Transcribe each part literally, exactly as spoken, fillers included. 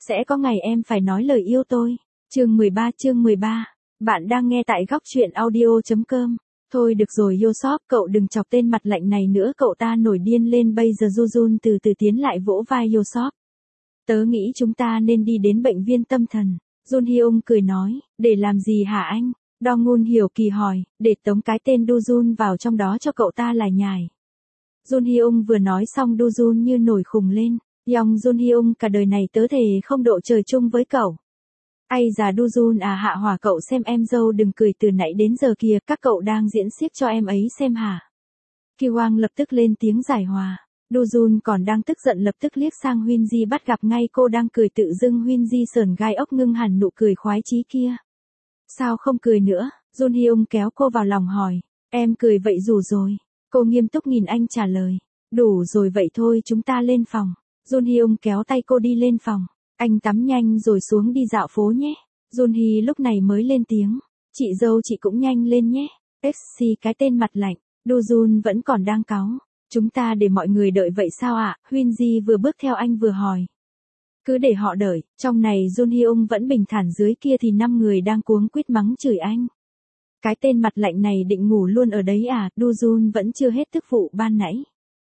Sẽ có ngày em phải nói lời yêu tôi. Chương mười ba chương mười ba. Bạn đang nghe tại góc truyện audio.com. Thôi được rồi Yosop, cậu đừng chọc tên mặt lạnh này nữa, cậu ta nổi điên lên. Bây giờ Jujun từ từ tiến lại vỗ vai Yosop. Tớ nghĩ chúng ta nên đi đến bệnh viện tâm thần. Jun Hyung cười nói, để làm gì hả anh? Donghoon hiểu kỳ hỏi, để tống cái tên Dujun vào trong đó cho cậu ta lại nhải. Jun Hyung vừa nói xong Dujun như nổi khùng lên. Yong Jun Hyung, cả đời này tớ thề không độ trời chung với cậu. Ây già Dujun à, hạ hỏa cậu xem em dâu đừng cười, từ nãy đến giờ kìa các cậu đang diễn xiếc cho em ấy xem hả? Kiwang lập tức lên tiếng giải hòa. Dujun còn đang tức giận lập tức liếc sang Hyunji, bắt gặp ngay cô đang cười, tự dưng Hyunji sờn gai ốc, ngưng hẳn nụ cười khoái chí kia. Sao không cười nữa? Jun Hyung kéo cô vào lòng hỏi. Em cười vậy đủ rồi. Cô nghiêm túc nhìn anh trả lời. Đủ rồi vậy thôi chúng ta lên phòng. Jun Hyung kéo tay cô đi lên phòng. Anh tắm nhanh rồi xuống đi dạo phố nhé. Jun Hee lúc này mới lên tiếng. Chị dâu chị cũng nhanh lên nhé. ích xê cái tên mặt lạnh. Dujun vẫn còn đang cáu. Chúng ta để mọi người đợi vậy sao ạ? À? Hyunji vừa bước theo anh vừa hỏi. Cứ để họ đợi. Trong này Jun Hyung vẫn bình thản, dưới kia thì năm người đang cuống quýt mắng chửi anh. Cái tên mặt lạnh này định ngủ luôn ở đấy à? Dujun vẫn chưa hết tức vụ ban nãy.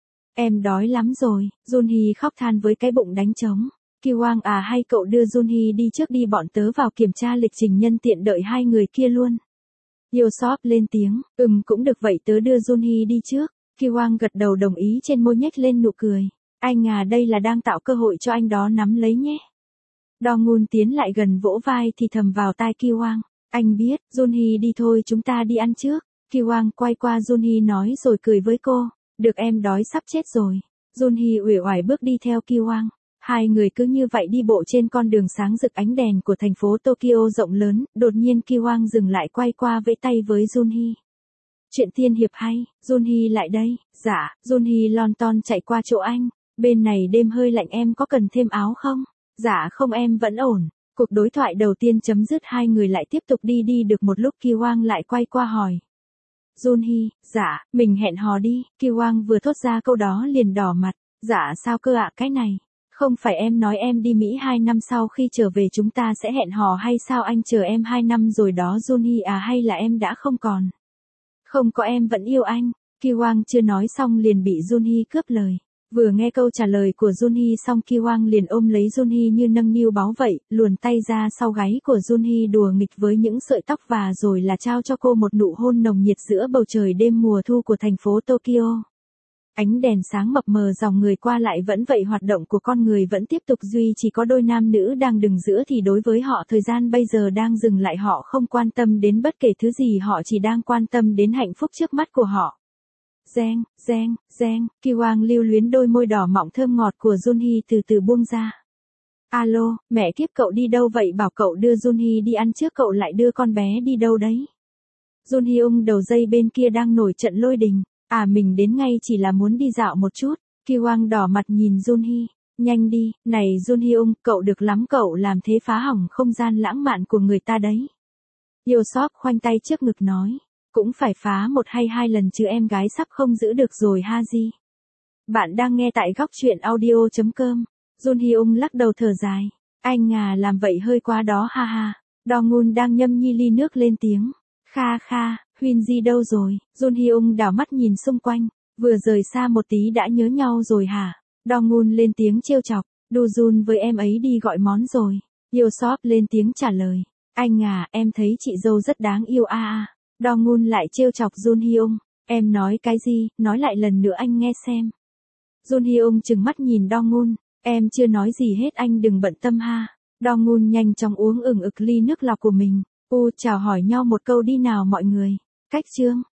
Em đói lắm rồi. Jun Hee khóc than với cái bụng đánh trống. Kiwang à, hay cậu đưa Jun Hee đi trước đi, bọn tớ vào kiểm tra lịch trình nhân tiện đợi hai người kia luôn. Yosop lên tiếng, ừm cũng được vậy tớ đưa Jun Hee đi trước. Kiwang gật đầu đồng ý, trên môi nhếch lên nụ cười. Anh à, đây là đang tạo cơ hội cho anh đó nắm lấy nhé. Donghoon tiến lại gần vỗ vai thì thầm vào tai Kiwang. Anh biết, Jun Hee đi thôi chúng ta đi ăn trước. Kiwang quay qua Jun Hee nói rồi cười với cô. Được, em đói sắp chết rồi. Jun Hee uể oải bước đi theo Kiwang. Hai người cứ như vậy đi bộ trên con đường sáng rực ánh đèn của thành phố Tokyo rộng lớn. Đột nhiên Kiwang dừng lại, quay qua vẫy tay với Jun Hee. Chuyện tiên hiệp hay, Jun Hee lại đây. Dạ, Jun Hee lon ton chạy qua chỗ anh. Bên này đêm hơi lạnh, em có cần thêm áo không? Dạ không, em vẫn ổn. Cuộc đối thoại đầu tiên chấm dứt, hai người lại tiếp tục đi đi được một lúc Kiwang lại quay qua hỏi. Jun Hee, dạ, mình hẹn hò đi. Kiwang vừa thốt ra câu đó liền đỏ mặt. Dạ sao cơ ạ? Cái này, không phải em nói em đi Mỹ hai năm sau khi trở về chúng ta sẽ hẹn hò hay sao? Anh chờ em hai năm rồi đó Jun Hee à, hay là em đã không còn? Không có, em vẫn yêu anh. Kiwang chưa nói xong liền bị Jun Hee cướp lời. Vừa nghe câu trả lời của Jun Hee xong Kiwang liền ôm lấy Jun Hee như nâng niu báu vậy, luồn tay ra sau gáy của Jun Hee đùa nghịch với những sợi tóc và rồi là trao cho cô một nụ hôn nồng nhiệt giữa bầu trời đêm mùa thu của thành phố Tokyo. Ánh đèn sáng mập mờ, dòng người qua lại vẫn vậy, hoạt động của con người vẫn tiếp tục, duy chỉ có đôi nam nữ đang đứng giữa thì đối với họ thời gian bây giờ đang dừng lại, họ không quan tâm đến bất kể thứ gì, họ chỉ đang quan tâm đến hạnh phúc trước mắt của họ. Reng, reng, reng, Kiwang lưu luyến đôi môi đỏ mọng thơm ngọt của Jun Hee từ từ buông ra. Alo, mẹ kiếp, cậu đi đâu vậy? Bảo cậu đưa Jun Hee đi ăn trước, cậu lại đưa con bé đi đâu đấy? Jun Hyung đầu dây bên kia đang nổi trận lôi đình. À mình đến ngay, chỉ là muốn đi dạo một chút. Kiwang đỏ mặt nhìn Jun Hee. Nhanh đi, này Jun Hyung, cậu được lắm, cậu làm thế phá hỏng không gian lãng mạn của người ta đấy. Yosop khoanh tay trước ngực nói. Cũng phải phá một hay hai lần chứ, em gái sắp không giữ được rồi ha gì. Bạn đang nghe tại góc truyện audio.com. Jun Hyung lắc đầu thở dài. Anh à, làm vậy hơi quá đó ha ha. Donghoon đang nhâm nhi ly nước lên tiếng. Kha kha, Hyunji đâu rồi? Jun Hyung đảo mắt nhìn xung quanh. Vừa rời xa một tí đã nhớ nhau rồi hả? Donghoon lên tiếng trêu chọc. Dujun với em ấy đi gọi món rồi. Yosop lên tiếng trả lời. Anh à, em thấy chị dâu rất đáng yêu a a. Donghoon lại trêu chọc Jun Hyung. Em nói cái gì? Nói lại lần nữa anh nghe xem. Jun Hyung trừng mắt nhìn Donghoon. Em chưa nói gì hết, anh đừng bận tâm ha. Donghoon nhanh chóng uống ửng ực ly nước lọc của mình. U chào hỏi nhau một câu đi nào mọi người. Cách chương.